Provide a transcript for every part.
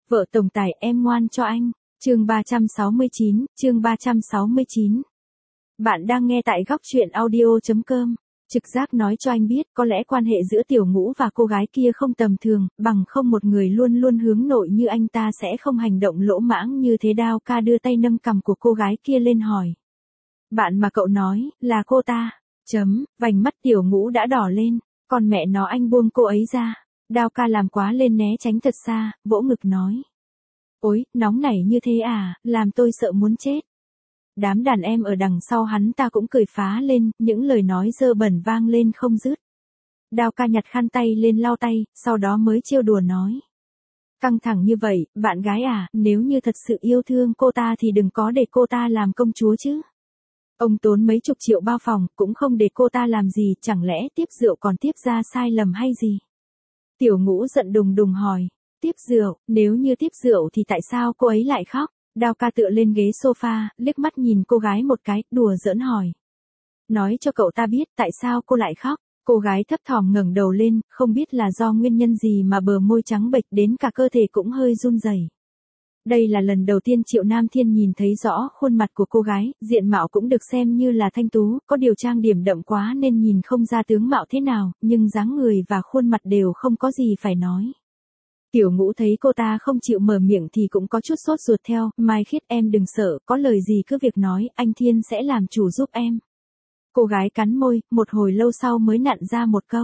Vợ tổng tài em ngoan cho anh. Chương 369, chương 369. Bạn đang nghe tại góc truyện audio.com. Trực giác nói cho anh biết có lẽ quan hệ giữa Tiểu Ngũ và cô gái kia không tầm thường, bằng không một người luôn luôn hướng nội như anh ta sẽ không hành động lỗ mãng như thế. Đao ca đưa tay nâng cằm của cô gái kia lên hỏi. Bạn mà cậu nói, là cô ta. Vành mắt Tiểu Ngũ đã đỏ lên, còn mẹ nó anh buông cô ấy ra. Đao ca làm quá lên né tránh thật xa, vỗ ngực nói. Ôi, nóng nảy như thế à, làm tôi sợ muốn chết. Đám đàn em ở đằng sau hắn ta cũng cười phá lên, những lời nói dơ bẩn vang lên không dứt. Đao ca nhặt khăn tay lên lau tay, sau đó mới trêu đùa nói. Căng thẳng như vậy, bạn gái à, nếu như thật sự yêu thương cô ta thì đừng có để cô ta làm công chúa chứ. Ông tốn mấy chục triệu bao phòng, cũng không để cô ta làm gì, chẳng lẽ tiếp rượu còn tiếp ra sai lầm hay gì? Tiểu Ngũ giận đùng đùng hỏi. Tiếp rượu, nếu như tiếp rượu thì tại sao cô ấy lại khóc? Đao ca tựa lên ghế sofa, liếc mắt nhìn cô gái một cái, đùa giỡn hỏi. Nói cho cậu ta biết tại sao cô lại khóc. Cô gái thấp thỏm ngẩng đầu lên, không biết là do nguyên nhân gì mà bờ môi trắng bệch đến cả cơ thể cũng hơi run rẩy. Đây là lần đầu tiên Triệu Nam Thiên nhìn thấy rõ khuôn mặt của cô gái, diện mạo cũng được xem như là thanh tú, có điều trang điểm đậm quá nên nhìn không ra tướng mạo thế nào, nhưng dáng người và khuôn mặt đều không có gì phải nói. Tiểu Ngũ thấy cô ta không chịu mở miệng thì cũng có chút sốt ruột theo, Mai Khiết em đừng sợ, có lời gì cứ việc nói, anh Thiên sẽ làm chủ giúp em. Cô gái cắn môi, một hồi lâu sau mới nặn ra một câu.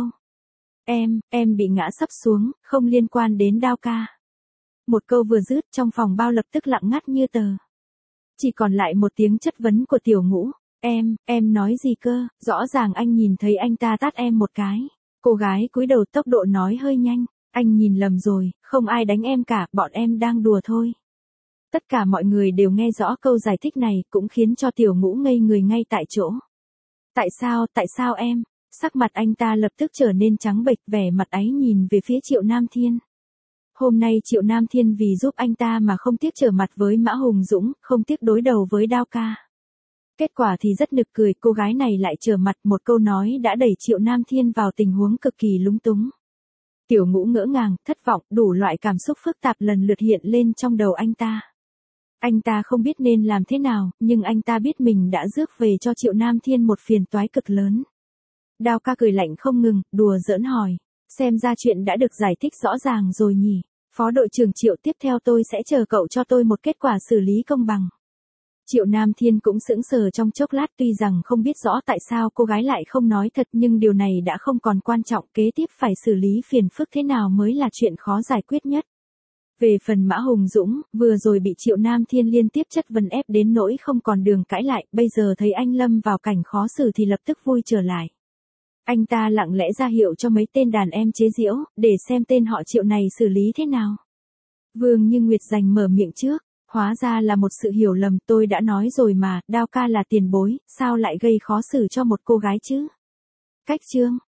Em bị ngã sấp xuống, không liên quan đến Đao ca. Một câu vừa dứt trong phòng bao lập tức lặng ngắt như tờ. Chỉ còn lại một tiếng chất vấn của Tiểu Ngũ. Em nói gì cơ, rõ ràng anh nhìn thấy anh ta tát em một cái. Cô gái cúi đầu tốc độ nói hơi nhanh. Anh nhìn lầm rồi, không ai đánh em cả, bọn em đang đùa thôi. Tất cả mọi người đều nghe rõ câu giải thích này, cũng khiến cho Tiểu Ngũ ngây người ngay tại chỗ. Tại sao em? Sắc mặt anh ta lập tức trở nên trắng bệch, vẻ mặt áy nhìn về phía Triệu Nam Thiên. Hôm nay Triệu Nam Thiên vì giúp anh ta mà không tiếc trở mặt với Mã Hùng Dũng, không tiếc đối đầu với Đao ca. Kết quả thì rất nực cười, cô gái này lại trở mặt, một câu nói đã đẩy Triệu Nam Thiên vào tình huống cực kỳ lúng túng. Tiểu Ngũ ngỡ ngàng, thất vọng, đủ loại cảm xúc phức tạp lần lượt hiện lên trong đầu anh ta. Anh ta không biết nên làm thế nào, nhưng anh ta biết mình đã rước về cho Triệu Nam Thiên một phiền toái cực lớn. Đao ca cười lạnh không ngừng, đùa giỡn hỏi. Xem ra chuyện đã được giải thích rõ ràng rồi nhỉ. Phó đội trưởng Triệu, tiếp theo tôi sẽ chờ cậu cho tôi một kết quả xử lý công bằng. Triệu Nam Thiên cũng sững sờ trong chốc lát, tuy rằng không biết rõ tại sao cô gái lại không nói thật, nhưng điều này đã không còn quan trọng, kế tiếp phải xử lý phiền phức thế nào mới là chuyện khó giải quyết nhất. Về phần Mã Hùng Dũng, vừa rồi bị Triệu Nam Thiên liên tiếp chất vấn ép đến nỗi không còn đường cãi lại, bây giờ thấy anh lâm vào cảnh khó xử thì lập tức vui trở lại. Anh ta lặng lẽ ra hiệu cho mấy tên đàn em chế giễu, để xem tên họ Triệu này xử lý thế nào. Vương Như Nguyệt giành mở miệng trước. Hóa ra là một sự hiểu lầm, tôi đã nói rồi mà, Đao ca là tiền bối, sao lại gây khó xử cho một cô gái chứ? Cách chương.